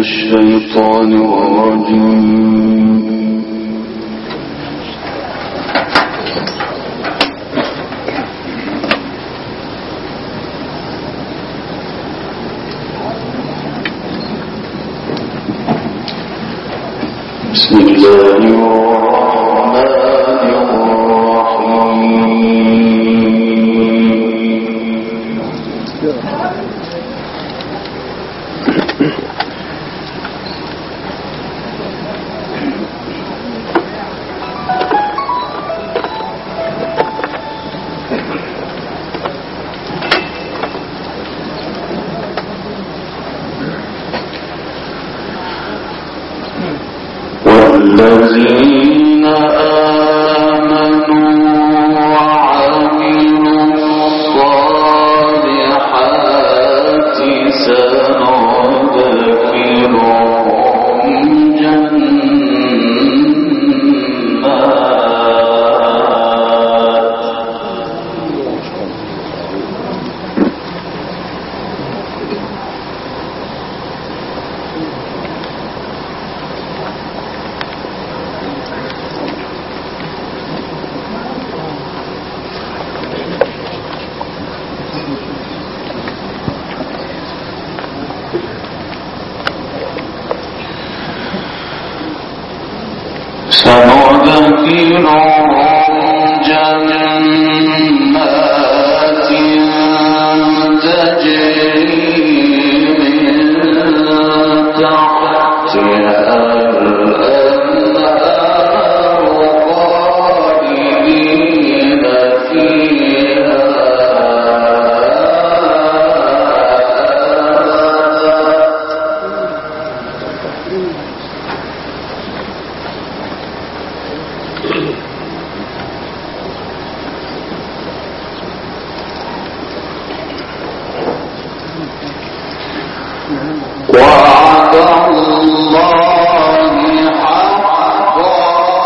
الشيطان الرجيم. بسم الله الرحمن والذين آمنوا وعملوا الصالحات سندخلهم جنات تجري من تحتها الأنهار خالدين فيها وعد الله حقا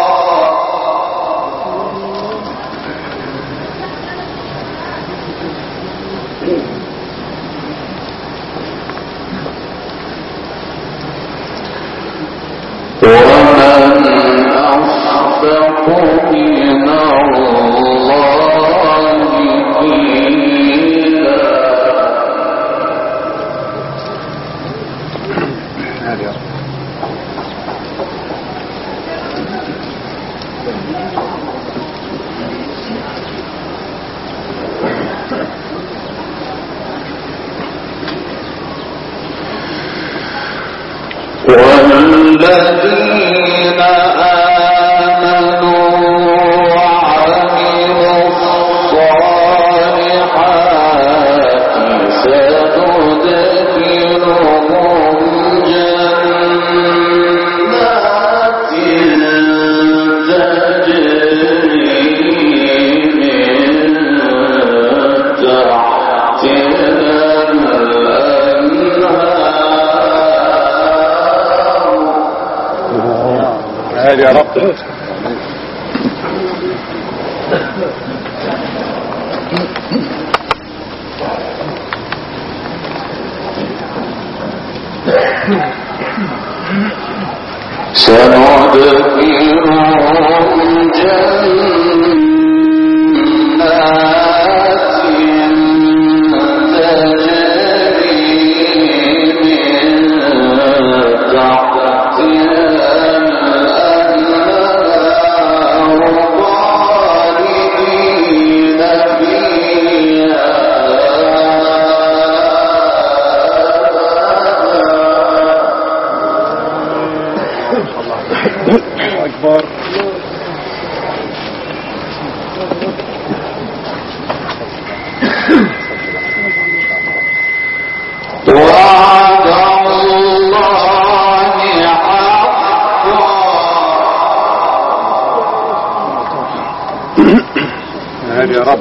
ومن أصدق من الله قيلا. والذين آمنوا وعملوا الصالحات سندخلهم جنات تجري من تحتها يا رب. سندخلهم جنات أكبر. وعد الله حقا يا رب.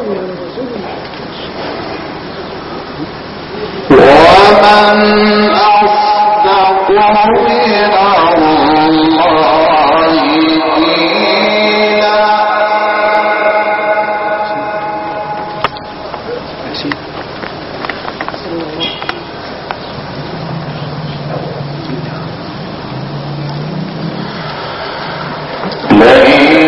ومن أصدق من الله قيلا.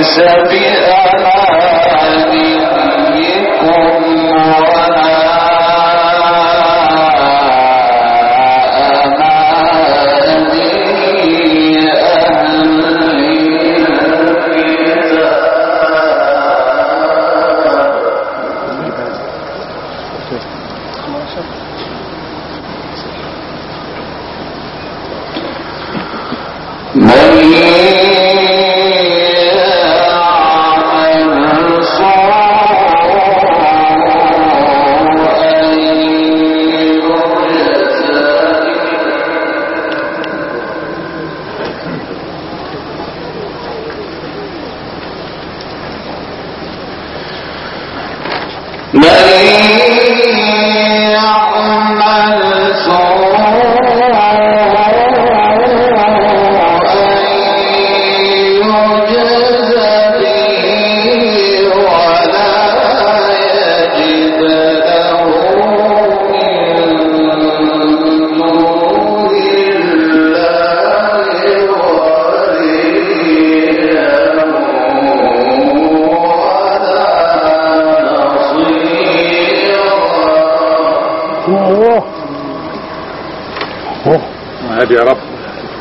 هادي يا رب.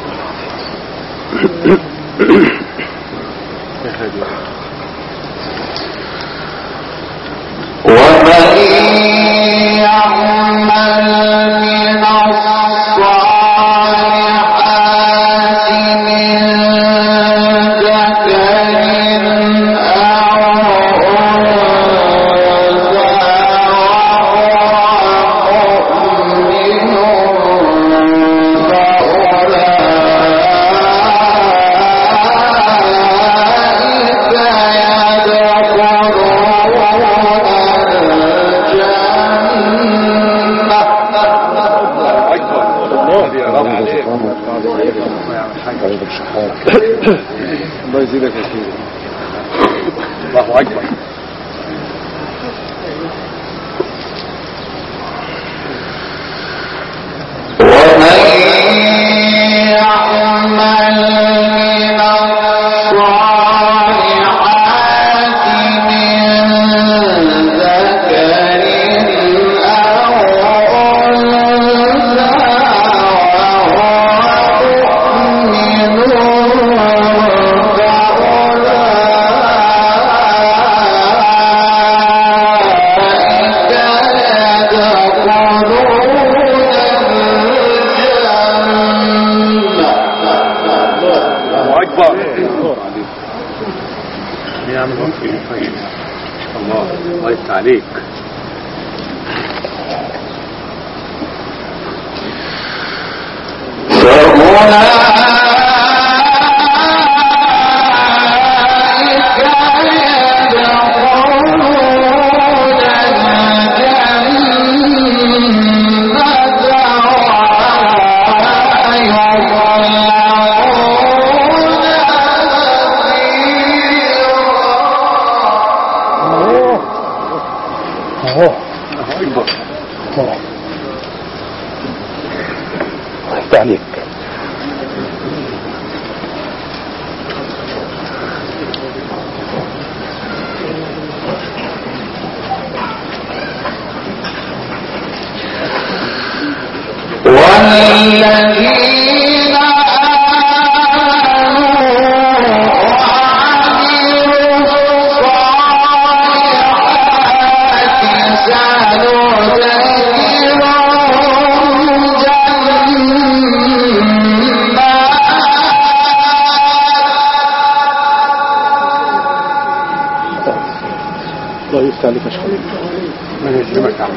ومن يعمل من الصالحات من ذكر أو أنثى وهو مؤمن الله يزيدك يا سيدي. الله أكبر. ومن يعمل من الصالحات من ذكر أو أنثى الله يفتح عليك. عليك. والذين الله يفتح عليك يا شيخ. ما يجرمك يا عم.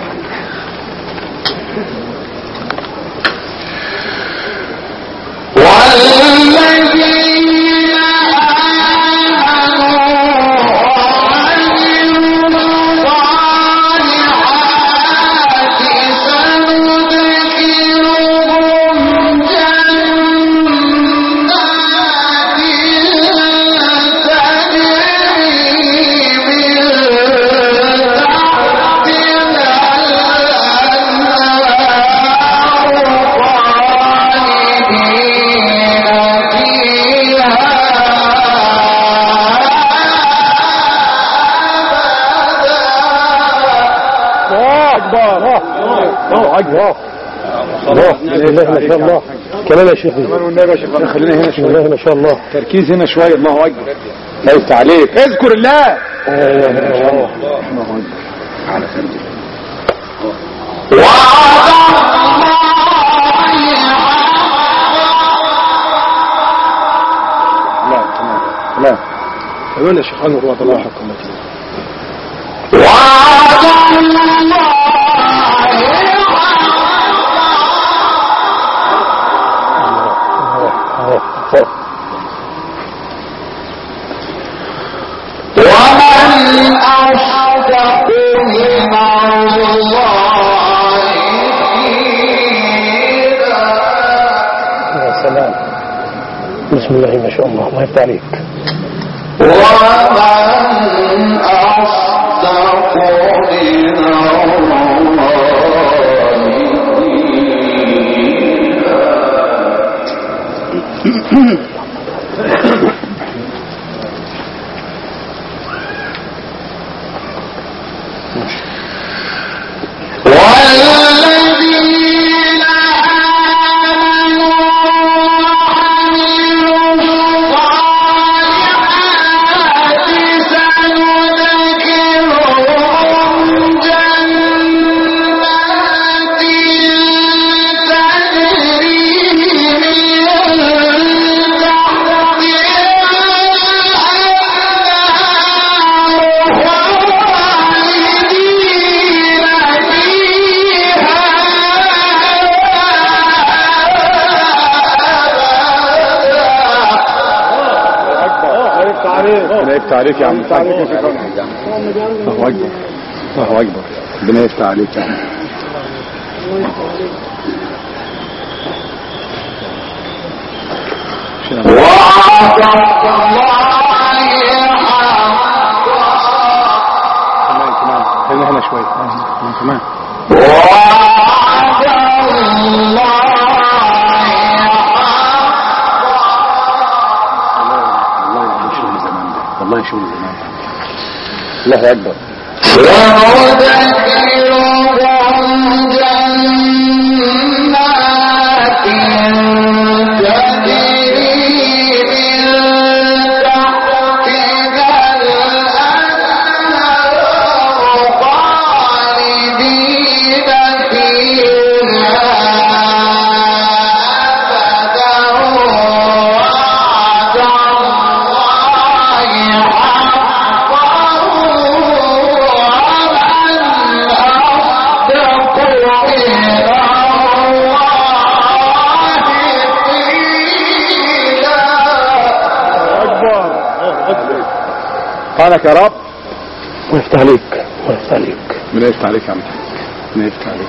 اكبر الله ما شاء الله. كمان يا شيخ والنبي يا شيخ خلينا هنا شويه. الله ما شاء الله تركيز هنا شويه. الله اكبر. ليس عليك اذكر الله. الله اكبر على سنتي. لا لا كمان يا شيخ انور الله حقا ومن أصدق من الله قيلا. يا سلام بسم الله ما شاء الله. الله يفتح عليك. ومن أصدق من الله والذين آمنوا وعملوا الصالحات سندخلهم جنات تجري من ربنا يفتح عليك يا عم. الله اكبر الله اكبر. ربنا يفتح عليك يا عم. وعد الله كمان خلينا هنا شويه كمان. وعد الله والله شغل زمان. الله اكبر. وندخلهم جنات تجري من تحتها الأنهار خالدين فيها أبدا. وعد الله حقا قالك يا رب. ويفتح عليك ويفتح عليك. من يفتح عليك يا عم. من يفتح عليك.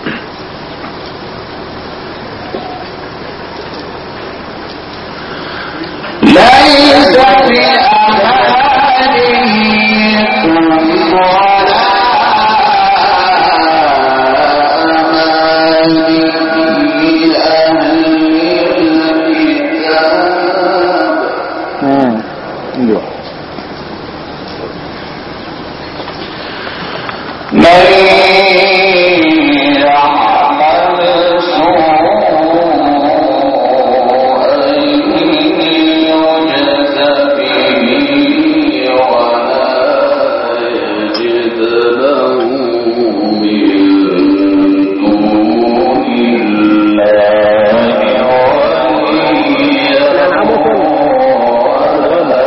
ليس بأمانيكم ولا أماني أهل الكتاب. من يعمل سوءا يجز به ولا يجد له من دون الله وليا ولا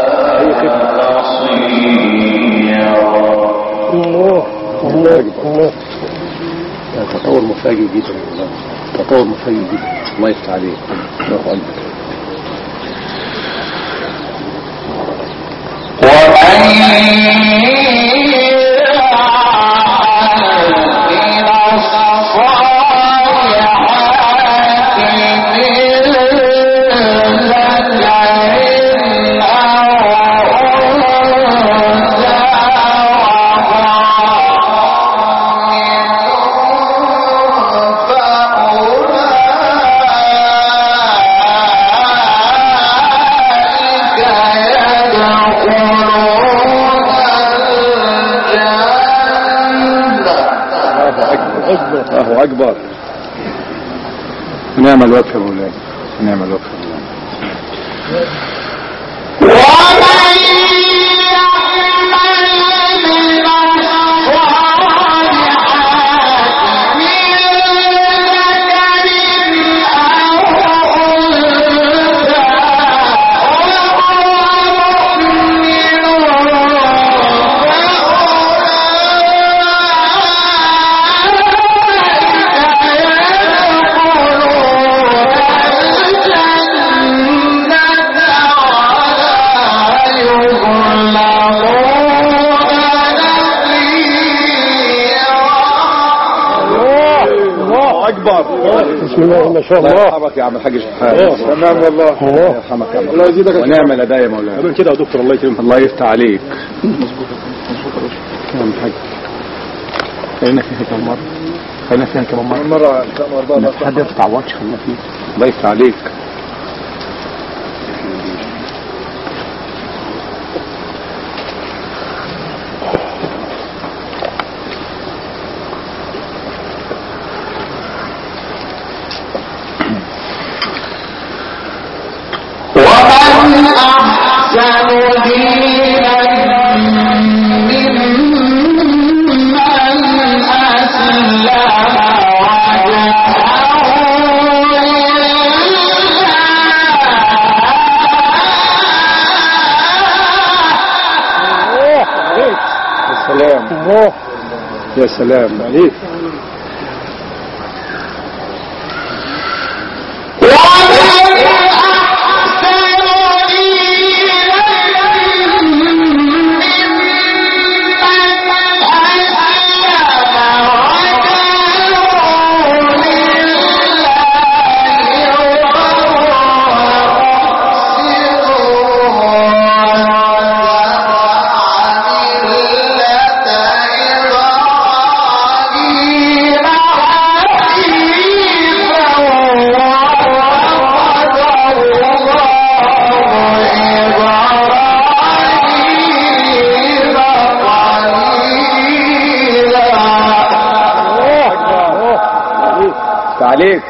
نصيرا. الله تطور مفاجئ جدا والله. تطور مفاجئ جدا. الله يفتح عليك. الله اكبر. الله أكبر. نعم الوقفة مولاي، نعم الوقفة مولاي. بسم الله ما شاء الله. يرحمك يا عم الحاج شحات. تمام والله. الله يرحمك يا عم. الله يزيدك ونعم الاداء يا مولانا. كده يا دكتور الله يكرمك. الله يفتح عليك. مظبوط يا عم الحاج. خلينا فيها كم مرة. خلينا فيها كم مرة. مرة حد ما تتعوضش خلينا فيها. الله يفتح عليك. يا سلام عليك. عليك.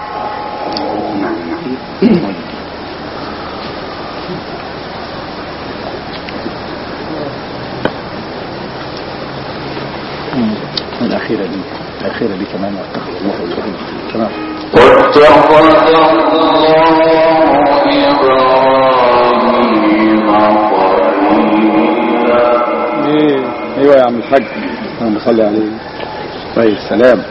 الأخيرة دي كمان واتخذ الله إبراهيم تمام. واتخذ الله إبراهيم خليلا. ايوه يا عم الحاج اللهم صل عليه. طيب سلام.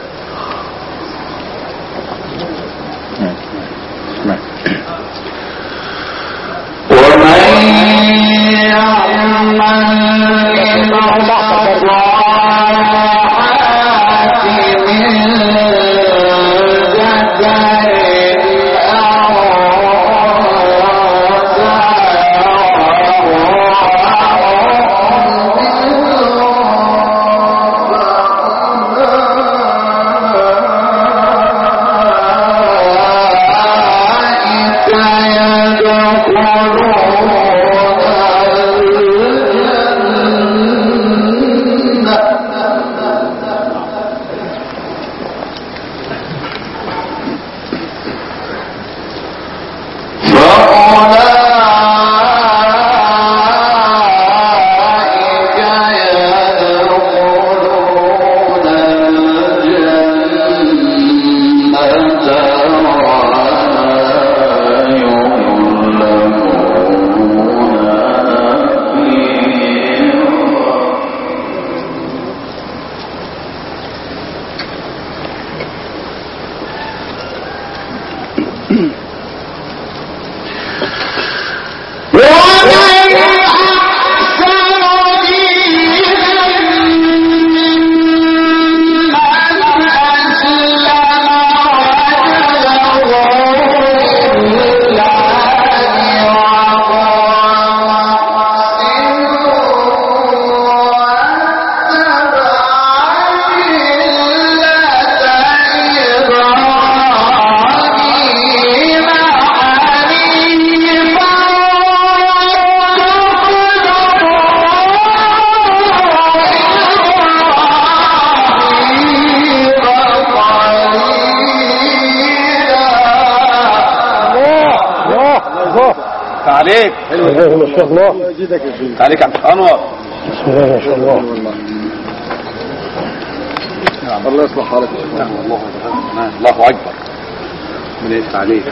عليك. بسم الله ما شاء الله. عليك يا عم انور. بسم الله ما شاء الله. الله يصلح حالك. الله اكبر. من يفتح عليك.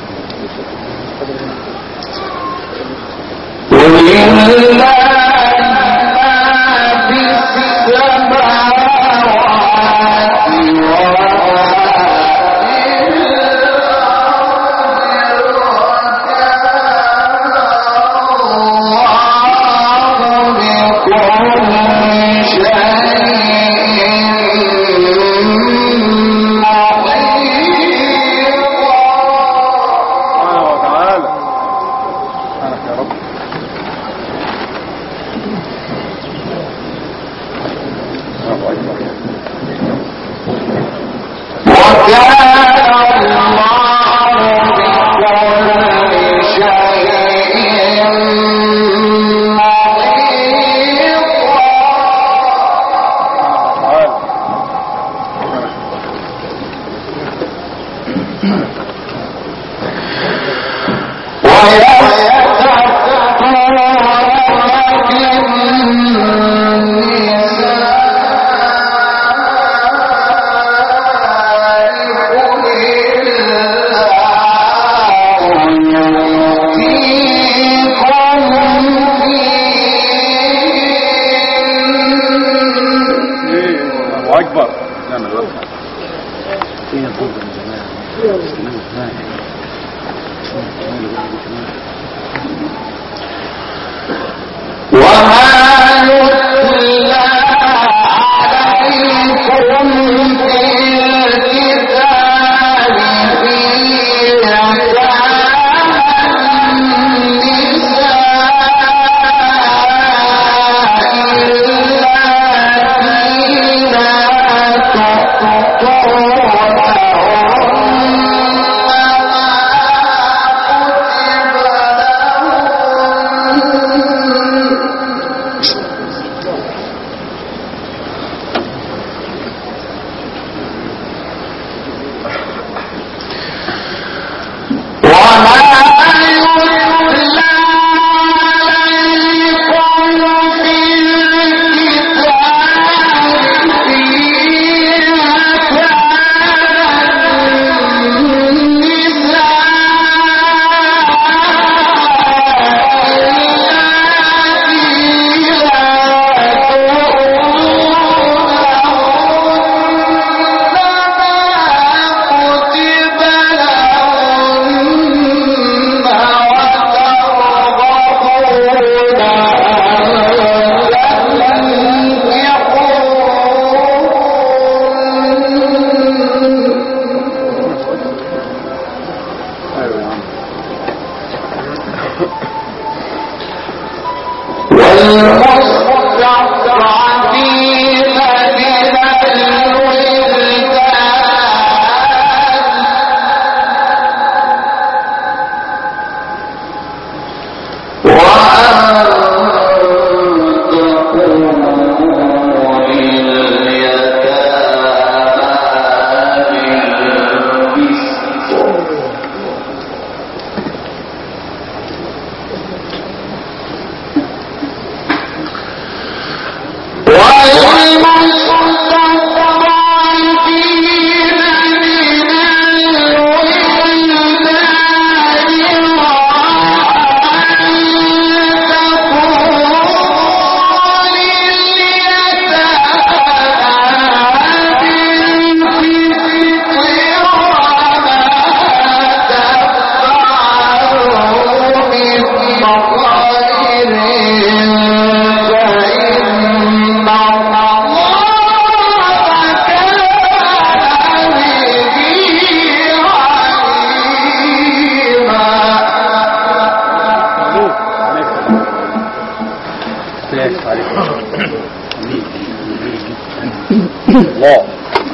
الله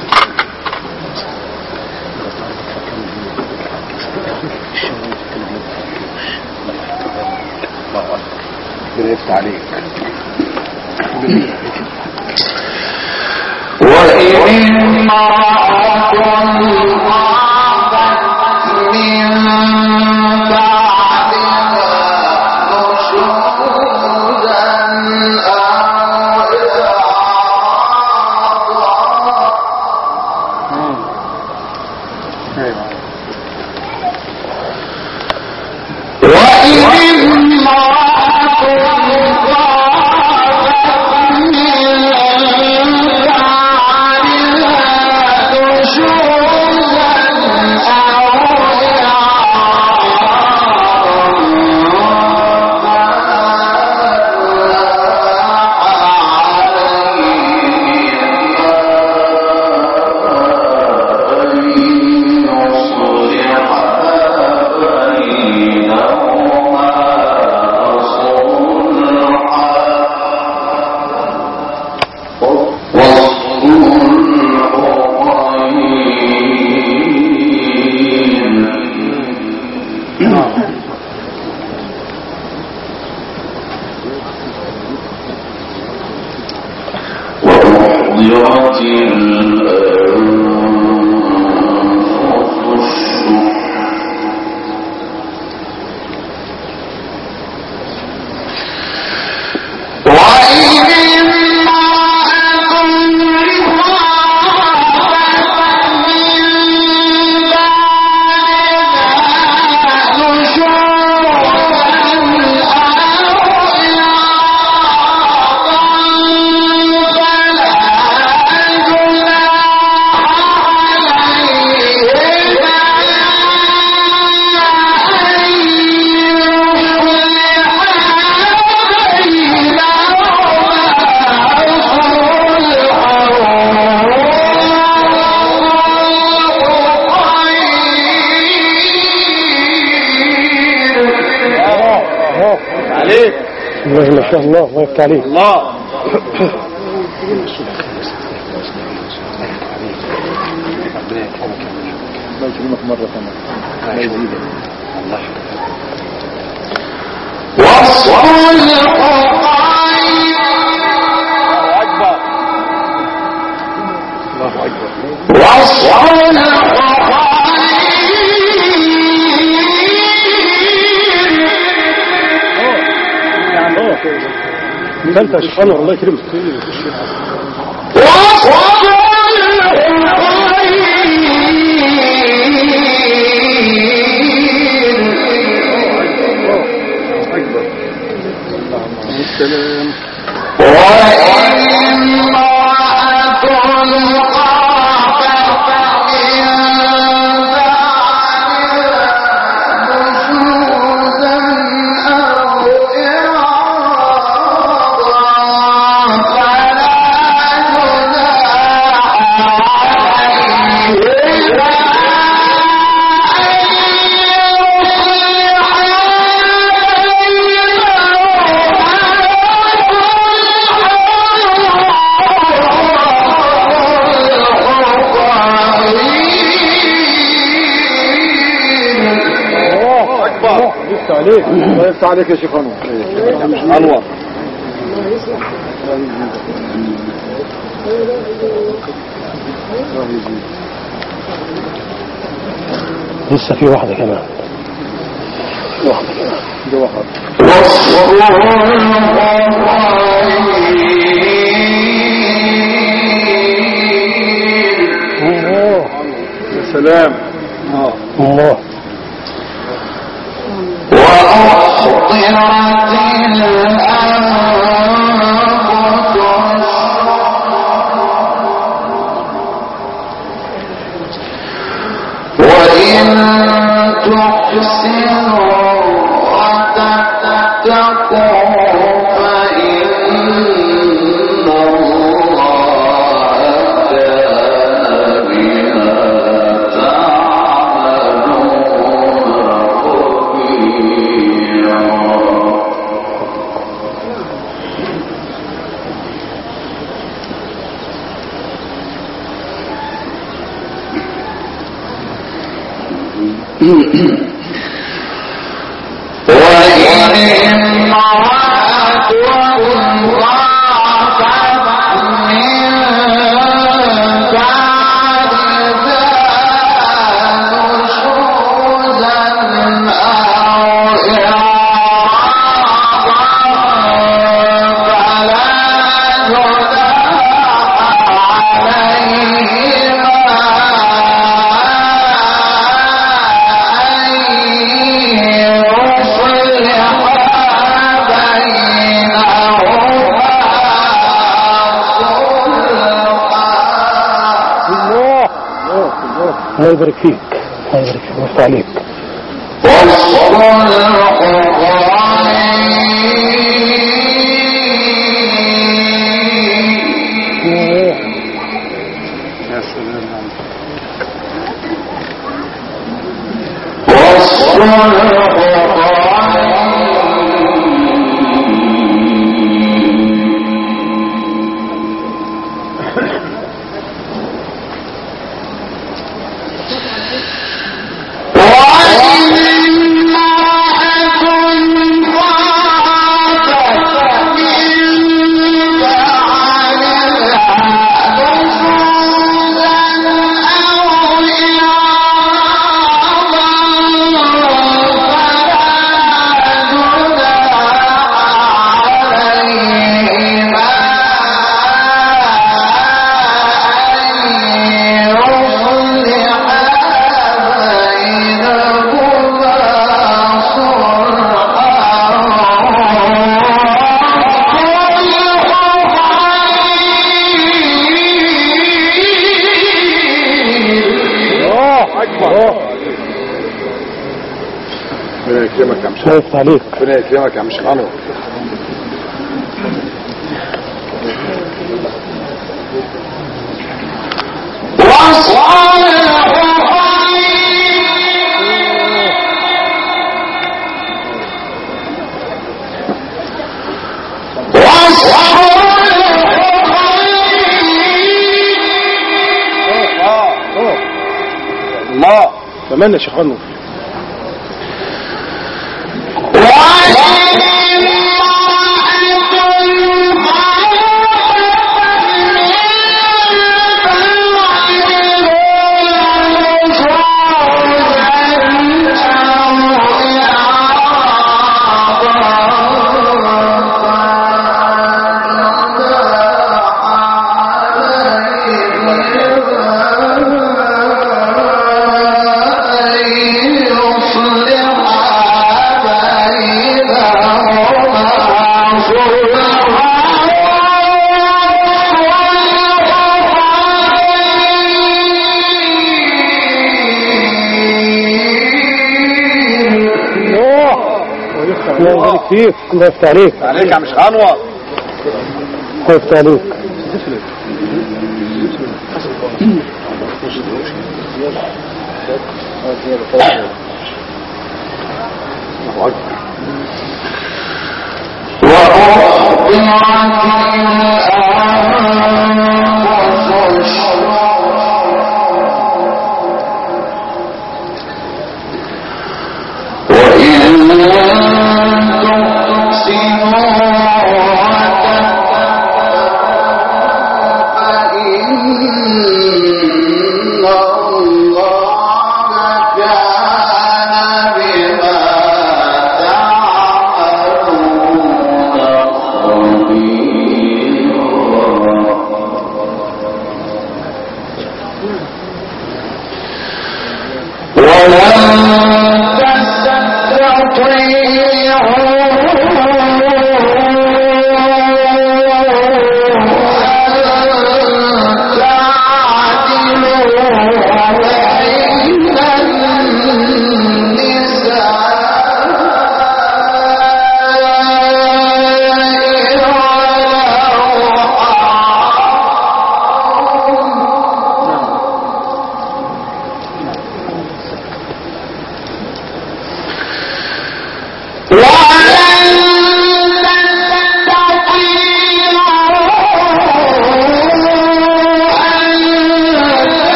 يفتح عليك. وإن امرأة خافت من بعدها ما شاء الله الله يفتح عليك الله يكرمك مرة ثانية الله يزيدك الله أكبر الله أكبر ثالثة يا شيخ انور الله يكرمك السلام الله يفتح عليك يا شيخ انور لسه في واحدة كمان يا سلام الله وإن تحسنوا وتتقوا فإن الله كان بما تعملون خبيرا. الله يبارك فيك الله يبارك فيك ويفتح عليك يا سلام ربنا يكرمك يا مش الله يفتح عليك. ربنا يكرمك يا مش انور. الله كمان يا شيخ انور. الله يبارك فيك. الله يفتح عليك. عليك يا مش انور. الله يفتح عليك.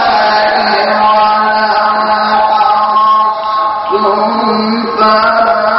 ثم